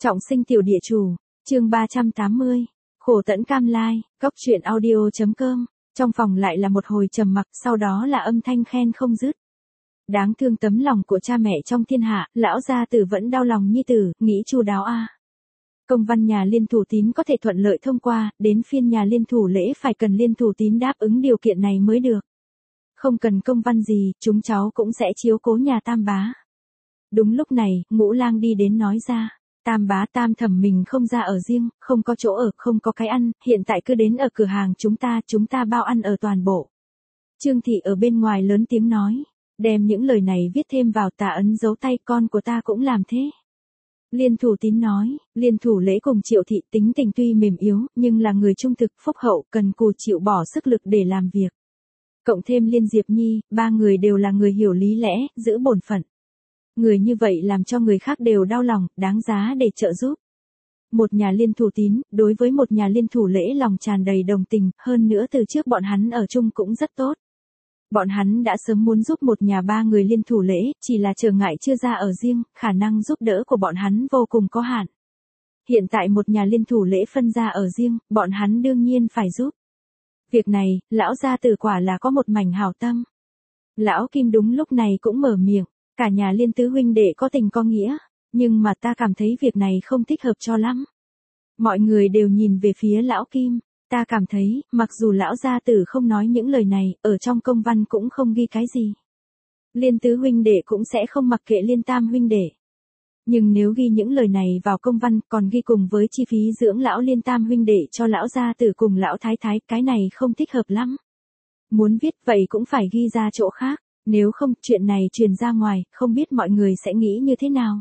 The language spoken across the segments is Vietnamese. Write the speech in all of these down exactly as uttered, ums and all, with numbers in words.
Trọng sinh tiểu địa chủ, chương ba trăm tám mươi, khổ tẫn cam lai, góc truyện audio.com, trong phòng lại là một hồi trầm mặc, sau đó là âm thanh khen không dứt. Đáng thương tấm lòng của cha mẹ trong thiên hạ, lão gia tử vẫn đau lòng nhi tử, nghĩ chu đáo a. Công văn nhà liên thủ tín có thể thuận lợi thông qua, đến phiên nhà liên thủ lễ phải cần liên thủ tín đáp ứng điều kiện này mới được. Không cần công văn gì, chúng cháu cũng sẽ chiếu cố nhà tam bá. Đúng lúc này, Ngũ Lang đi đến nói ra, tam bá tam thẩm mình không ra ở riêng, không có chỗ ở, không có cái ăn, hiện tại cứ đến ở cửa hàng chúng ta, chúng ta bao ăn ở toàn bộ. Trương Thị ở bên ngoài lớn tiếng nói, đem những lời này viết thêm vào tà ấn dấu tay, con của ta cũng làm thế. Liên thủ tín nói, liên thủ lễ cùng Triệu Thị tính tình tuy mềm yếu, nhưng là người trung thực, phúc hậu, cần cù chịu bỏ sức lực để làm việc. Cộng thêm Liên Diệp Nhi, ba người đều là người hiểu lý lẽ, giữ bổn phận. Người như vậy làm cho người khác đều đau lòng, đáng giá để trợ giúp. Một nhà liên thủ tín, đối với một nhà liên thủ lễ lòng tràn đầy đồng tình, hơn nữa từ trước bọn hắn ở chung cũng rất tốt. Bọn hắn đã sớm muốn giúp một nhà ba người liên thủ lễ, chỉ là trở ngại chưa ra ở riêng, khả năng giúp đỡ của bọn hắn vô cùng có hạn. Hiện tại một nhà liên thủ lễ phân ra ở riêng, bọn hắn đương nhiên phải giúp. Việc này, lão gia tử quả là có một mảnh hảo tâm. Lão Kim đúng lúc này cũng mở miệng, cả nhà liên tứ huynh đệ có tình có nghĩa, nhưng mà ta cảm thấy việc này không thích hợp cho lắm. Mọi người đều nhìn về phía lão Kim, ta cảm thấy, mặc dù lão gia tử không nói những lời này, ở trong công văn cũng không ghi cái gì. Liên tứ huynh đệ cũng sẽ không mặc kệ liên tam huynh đệ. Nhưng nếu ghi những lời này vào công văn, còn ghi cùng với chi phí dưỡng lão liên tam huynh đệ cho lão gia tử cùng lão thái thái, cái này không thích hợp lắm. Muốn viết vậy cũng phải ghi ra chỗ khác, nếu không, chuyện này truyền ra ngoài, không biết mọi người sẽ nghĩ như thế nào.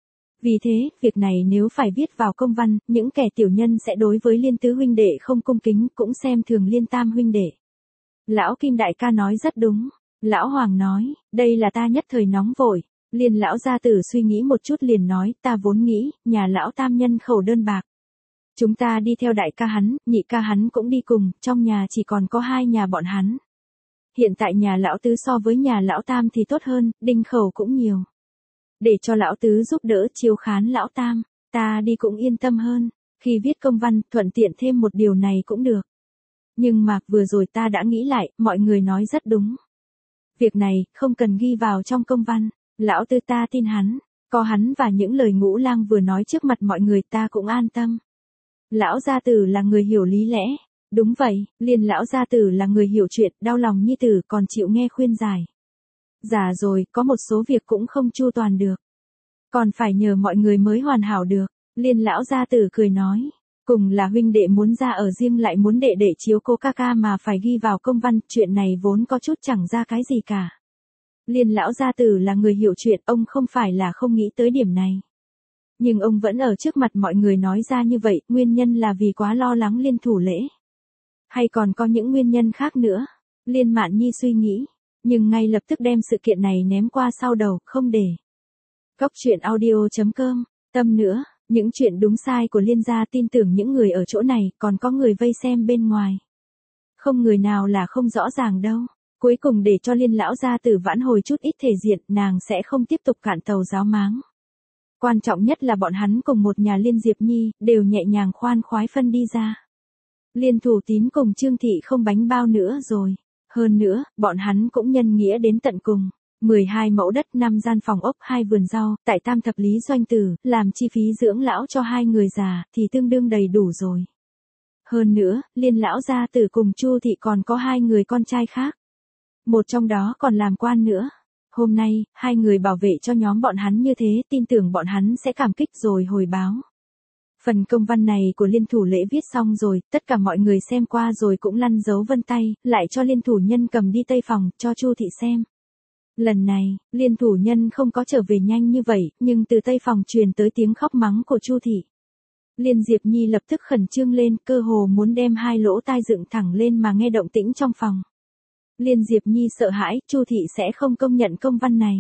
Vì thế, việc này nếu phải viết vào công văn, những kẻ tiểu nhân sẽ đối với liên tứ huynh đệ không cung kính, cũng xem thường liên tam huynh đệ. Lão Kim đại ca nói rất đúng. Lão Hoàng nói, đây là ta nhất thời nóng vội. Liên lão gia tử suy nghĩ một chút liền nói, ta vốn nghĩ, nhà lão tam nhân khẩu đơn bạc. Chúng ta đi theo đại ca hắn, nhị ca hắn cũng đi cùng, trong nhà chỉ còn có hai nhà bọn hắn. Hiện tại nhà lão tứ so với nhà lão tam thì tốt hơn, đinh khẩu cũng nhiều. Để cho lão tứ giúp đỡ chiếu khán lão tam, ta đi cũng yên tâm hơn, khi viết công văn, thuận tiện thêm một điều này cũng được. Nhưng mà, vừa rồi ta đã nghĩ lại, mọi người nói rất đúng. Việc này, không cần ghi vào trong công văn, lão tứ ta tin hắn, có hắn và những lời Ngũ Lang vừa nói trước mặt mọi người ta cũng an tâm. Lão gia tử là người hiểu lý lẽ. Đúng vậy, Liên lão gia tử là người hiểu chuyện, đau lòng nhi tử còn chịu nghe khuyên giải. Già rồi, có một số việc cũng không chu toàn được. Còn phải nhờ mọi người mới hoàn hảo được. Liên lão gia tử cười nói, cùng là huynh đệ muốn ra ở riêng lại muốn đệ đệ chiếu cố ca ca mà phải ghi vào công văn, chuyện này vốn có chút chẳng ra cái gì cả. Liên lão gia tử là người hiểu chuyện, ông không phải là không nghĩ tới điểm này. Nhưng ông vẫn ở trước mặt mọi người nói ra như vậy, nguyên nhân là vì quá lo lắng liên thủ lễ. Hay còn có những nguyên nhân khác nữa? Liên Mạn Nhi suy nghĩ, nhưng ngay lập tức đem sự kiện này ném qua sau đầu, không để. Góc truyện audio.com, tâm nữa, những chuyện đúng sai của Liên gia tin tưởng những người ở chỗ này, còn có người vây xem bên ngoài. Không người nào là không rõ ràng đâu. Cuối cùng để cho Liên lão gia tử vãn hồi chút ít thể diện, nàng sẽ không tiếp tục cạn tàu giáo máng. Quan trọng nhất là bọn hắn cùng một nhà Liên Diệp Nhi, đều nhẹ nhàng khoan khoái phân đi ra. Liên thủ tín cùng Trương Thị không bánh bao nữa rồi. Hơn nữa, bọn hắn cũng nhân nghĩa đến tận cùng. mười hai mẫu đất, năm gian phòng ốc, hai vườn rau, tại Tam Thập Lý Doanh Tử, làm chi phí dưỡng lão cho hai người già, thì tương đương đầy đủ rồi. Hơn nữa, Liên lão gia tử cùng Chu Thị còn có hai người con trai khác. Một trong đó còn làm quan nữa. Hôm nay, hai người bảo vệ cho nhóm bọn hắn như thế, tin tưởng bọn hắn sẽ cảm kích rồi hồi báo. Phần công văn này của liên thủ lễ viết xong rồi, tất cả mọi người xem qua rồi cũng lăn dấu vân tay, lại cho liên thủ nhân cầm đi tây phòng, cho Chu Thị xem. Lần này, liên thủ nhân không có trở về nhanh như vậy, nhưng từ tây phòng truyền tới tiếng khóc mắng của Chu Thị. Liên Diệp Nhi lập tức khẩn trương lên, cơ hồ muốn đem hai lỗ tai dựng thẳng lên mà nghe động tĩnh trong phòng. Liên Diệp Nhi sợ hãi, Chu Thị sẽ không công nhận công văn này.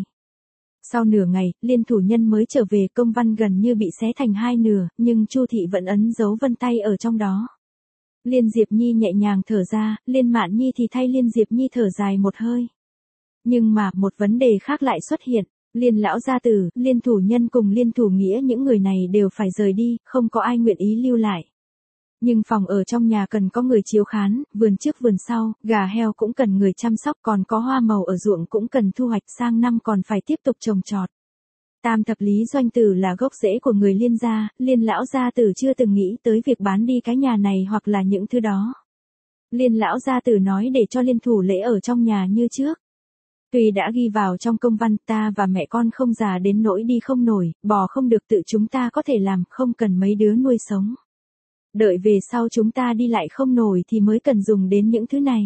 Sau nửa ngày, Liên thủ nhân mới trở về, công văn gần như bị xé thành hai nửa, nhưng Chu Thị vẫn ấn dấu vân tay ở trong đó. Liên Diệp Nhi nhẹ nhàng thở ra, Liên Mạn Nhi thì thay Liên Diệp Nhi thở dài một hơi. Nhưng mà, một vấn đề khác lại xuất hiện. Liên lão gia tử, Liên thủ nhân cùng Liên thủ nghĩa những người này đều phải rời đi, không có ai nguyện ý lưu lại. Nhưng phòng ở trong nhà cần có người chiếu khán, vườn trước vườn sau, gà heo cũng cần người chăm sóc, còn có hoa màu ở ruộng cũng cần thu hoạch, sang năm còn phải tiếp tục trồng trọt. Tam thập lý doanh tử là gốc rễ của người Liên gia, Liên lão gia tử chưa từng nghĩ tới việc bán đi cái nhà này hoặc là những thứ đó. Liên lão gia tử nói để cho Liên thủ lễ ở trong nhà như trước. Tuy đã ghi vào trong công văn, ta và mẹ con không già đến nỗi đi không nổi, bò không được tự chúng ta có thể làm, không cần mấy đứa nuôi sống. Đợi về sau chúng ta đi lại không nổi thì mới cần dùng đến những thứ này.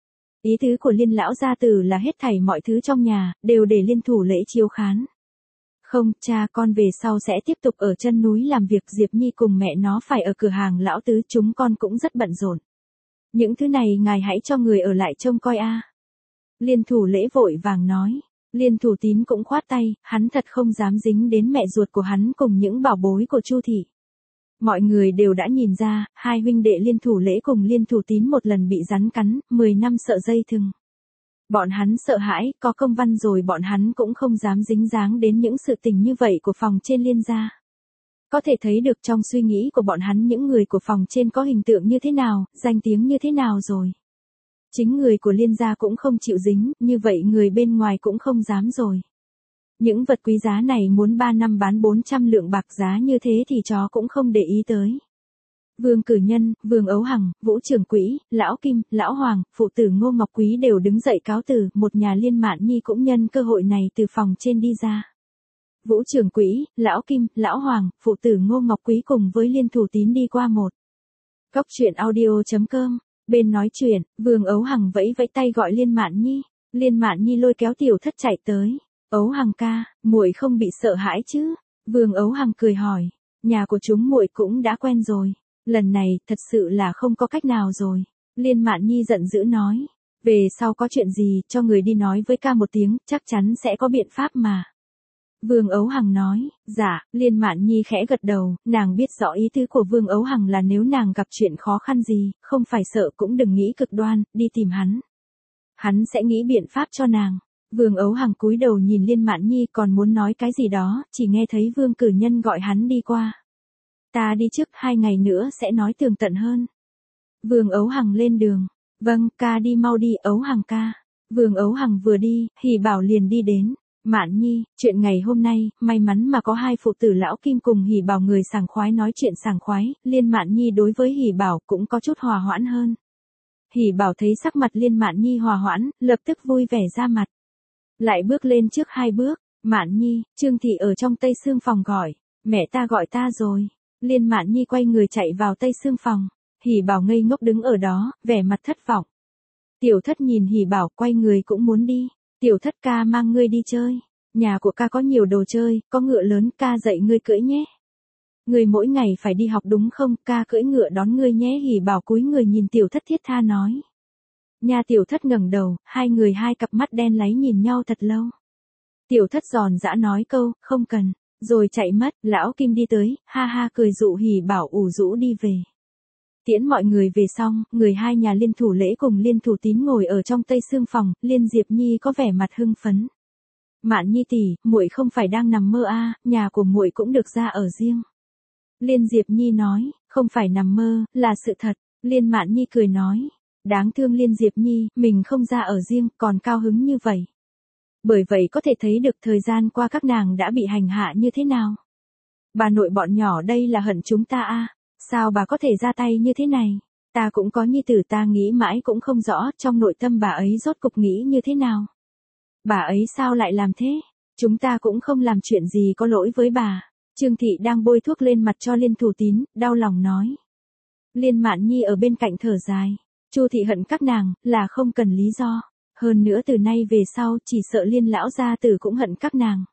Ý tứ của Liên lão gia tử là hết thảy mọi thứ trong nhà, đều để Liên thủ lễ chiếu khán. Không, cha con về sau sẽ tiếp tục ở chân núi làm việc, Diệp Nhi cùng mẹ nó phải ở cửa hàng lão tứ, chúng con cũng rất bận rộn. Những thứ này ngài hãy cho người ở lại trông coi a. Liên thủ lễ vội vàng nói. Liên thủ tín cũng khoát tay, hắn thật không dám dính đến mẹ ruột của hắn cùng những bảo bối của Chu thị. Mọi người đều đã nhìn ra, hai huynh đệ Liên thủ lễ cùng Liên thủ tín một lần bị rắn cắn, mười năm sợ dây thừng. Bọn hắn sợ hãi, có công văn rồi bọn hắn cũng không dám dính dáng đến những sự tình như vậy của phòng trên Liên gia. Có thể thấy được trong suy nghĩ của bọn hắn những người của phòng trên có hình tượng như thế nào, danh tiếng như thế nào rồi. Chính người của Liên gia cũng không chịu dính, như vậy người bên ngoài cũng không dám rồi. Những vật quý giá này muốn ba năm bán bốn trăm lượng bạc, giá như thế thì chó cũng không để ý tới. Vương Cử Nhân, Vương Ấu Hằng, Vũ Trường Quỹ, Lão Kim, Lão Hoàng, phụ tử Ngô Ngọc Quý đều đứng dậy cáo từ, một nhà Liên Mạn Nhi cũng nhân cơ hội này từ phòng trên đi ra. Vũ Trường Quỹ, Lão Kim, Lão Hoàng, phụ tử Ngô Ngọc Quý cùng với Liên thủ tín đi qua một. Góc truyện audio chấm com, bên nói chuyện, Vương Ấu Hằng vẫy vẫy tay gọi Liên Mạn Nhi, Liên Mạn Nhi lôi kéo Tiểu Thất chạy tới. Ấu Hằng ca, muội không bị sợ hãi chứ? Vương Ấu Hằng cười hỏi, nhà của chúng muội cũng đã quen rồi. Lần này, thật sự là không có cách nào rồi. Liên Mạn Nhi giận dữ nói. Về sau có chuyện gì, cho người đi nói với ca một tiếng, chắc chắn sẽ có biện pháp mà. Vương Ấu Hằng nói, dạ, Liên Mạn Nhi khẽ gật đầu, nàng biết rõ ý tứ của Vương Ấu Hằng là nếu nàng gặp chuyện khó khăn gì, không phải sợ cũng đừng nghĩ cực đoan, đi tìm hắn. Hắn sẽ nghĩ biện pháp cho nàng. Vương Ấu Hằng cúi đầu nhìn Liên Mạn Nhi còn muốn nói cái gì đó, chỉ nghe thấy Vương Cử Nhân gọi hắn đi qua. Ta đi trước, hai ngày nữa sẽ nói tường tận hơn. Vương Ấu Hằng lên đường. Vâng, ca đi mau đi, Ấu Hằng ca. Vương Ấu Hằng vừa đi, Hỉ Bảo liền đi đến. Mạn Nhi, chuyện ngày hôm nay, may mắn mà có hai phụ tử Lão Kim cùng Hỉ Bảo người sảng khoái nói chuyện sảng khoái, Liên Mạn Nhi đối với Hỉ Bảo cũng có chút hòa hoãn hơn. Hỉ Bảo thấy sắc mặt Liên Mạn Nhi hòa hoãn, lập tức vui vẻ ra mặt. Lại bước lên trước hai bước, Mạn Nhi, Trương Thị ở trong Tây Sương phòng gọi, mẹ ta gọi ta rồi. Liên Mạn Nhi quay người chạy vào Tây Sương phòng, Hỉ Bảo ngây ngốc đứng ở đó, vẻ mặt thất vọng. Tiểu Thất nhìn Hỉ Bảo quay người cũng muốn đi, Tiểu Thất ca mang ngươi đi chơi, nhà của ca có nhiều đồ chơi, có ngựa lớn, ca dạy ngươi cưỡi nhé. Ngươi mỗi ngày phải đi học đúng không, ca cưỡi ngựa đón ngươi nhé. Hỉ Bảo cúi người nhìn Tiểu Thất thiết tha nói. Nhà Tiểu Thất ngẩng đầu, hai người hai cặp mắt đen láy nhìn nhau thật lâu. Tiểu Thất giòn giã nói câu, không cần, rồi chạy mất. Lão Kim đi tới, ha ha cười dụ Hỉ Bảo ủ rũ đi về. Tiễn mọi người về xong, người hai nhà Liên thủ lễ cùng Liên thủ tín ngồi ở trong Tây Sương phòng, Liên Diệp Nhi có vẻ mặt hưng phấn. Mạn Nhi tỷ, muội không phải đang nằm mơ a, à, nhà của muội cũng được ra ở riêng. Liên Diệp Nhi nói, không phải nằm mơ, là sự thật. Liên Mạn Nhi cười nói, đáng thương Liên Diệp Nhi, mình không ra ở riêng, còn cao hứng như vậy. Bởi vậy có thể thấy được thời gian qua các nàng đã bị hành hạ như thế nào. Bà nội bọn nhỏ đây là hận chúng ta a, à? Sao bà có thể ra tay như thế này? Ta cũng có nhi tử, ta nghĩ mãi cũng không rõ trong nội tâm bà ấy rốt cục nghĩ như thế nào. Bà ấy sao lại làm thế? Chúng ta cũng không làm chuyện gì có lỗi với bà. Trương Thị đang bôi thuốc lên mặt cho Liên thủ tín, đau lòng nói. Liên Mạn Nhi ở bên cạnh thở dài. Chu Thị hận các nàng, là không cần lý do. Hơn nữa từ nay về sau, chỉ sợ Liên lão gia tử cũng hận các nàng.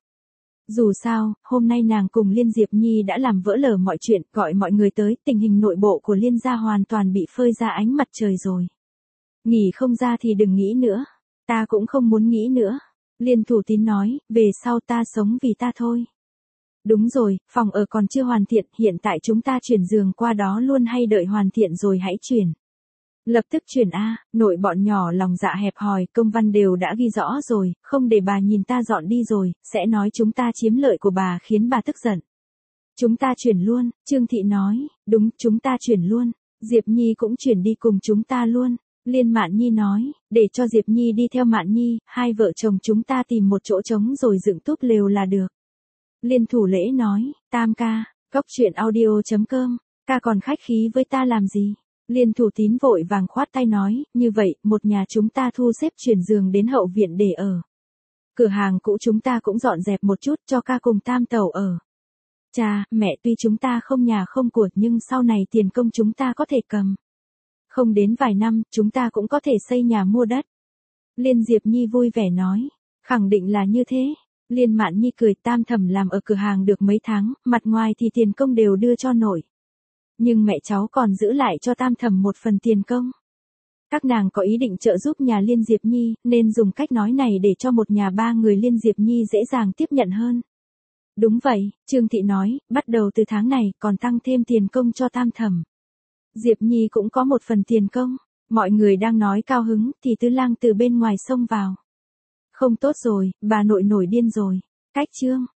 Dù sao, hôm nay nàng cùng Liên Diệp Nhi đã làm vỡ lở mọi chuyện, gọi mọi người tới, tình hình nội bộ của Liên gia hoàn toàn bị phơi ra ánh mặt trời rồi. Nghỉ không ra thì đừng nghĩ nữa. Ta cũng không muốn nghĩ nữa. Liên thủ tín nói, về sau ta sống vì ta thôi. Đúng rồi, phòng ở còn chưa hoàn thiện, hiện tại chúng ta chuyển giường qua đó luôn hay đợi hoàn thiện rồi hãy chuyển. Lập tức chuyển A, nội bọn nhỏ lòng dạ hẹp hòi, công văn đều đã ghi rõ rồi, không để bà nhìn ta dọn đi rồi, sẽ nói chúng ta chiếm lợi của bà khiến bà tức giận. Chúng ta chuyển luôn, Trương Thị nói, đúng, chúng ta chuyển luôn, Diệp Nhi cũng chuyển đi cùng chúng ta luôn. Liên Mạn Nhi nói, để cho Diệp Nhi đi theo Mạn Nhi, hai vợ chồng chúng ta tìm một chỗ trống rồi dựng túp lều là được. Liên Thủ Lễ nói, Tam ca, cốc truyện audio chấm com, ca còn khách khí với ta làm gì? Liên Thủ Tín vội vàng khoát tay nói, như vậy, một nhà chúng ta thu xếp chuyển giường đến hậu viện để ở. Cửa hàng cũ chúng ta cũng dọn dẹp một chút cho ca cùng Tam tẩu ở. Cha, mẹ tuy chúng ta không nhà không của nhưng sau này tiền công chúng ta có thể cầm. Không đến vài năm, chúng ta cũng có thể xây nhà mua đất. Liên Diệp Nhi vui vẻ nói, khẳng định là như thế. Liên Mạn Nhi cười, Tam thẩm làm ở cửa hàng được mấy tháng, mặt ngoài thì tiền công đều đưa cho nội. Nhưng mẹ cháu còn giữ lại cho Tam thẩm một phần tiền công. Các nàng có ý định trợ giúp nhà Liên Diệp Nhi, nên dùng cách nói này để cho một nhà ba người Liên Diệp Nhi dễ dàng tiếp nhận hơn. Đúng vậy, Trương Thị nói, bắt đầu từ tháng này còn tăng thêm tiền công cho Tam thẩm. Diệp Nhi cũng có một phần tiền công. Mọi người đang nói cao hứng thì Tứ Lang từ bên ngoài xông vào. Không tốt rồi, bà nội nổi điên rồi. Cách chương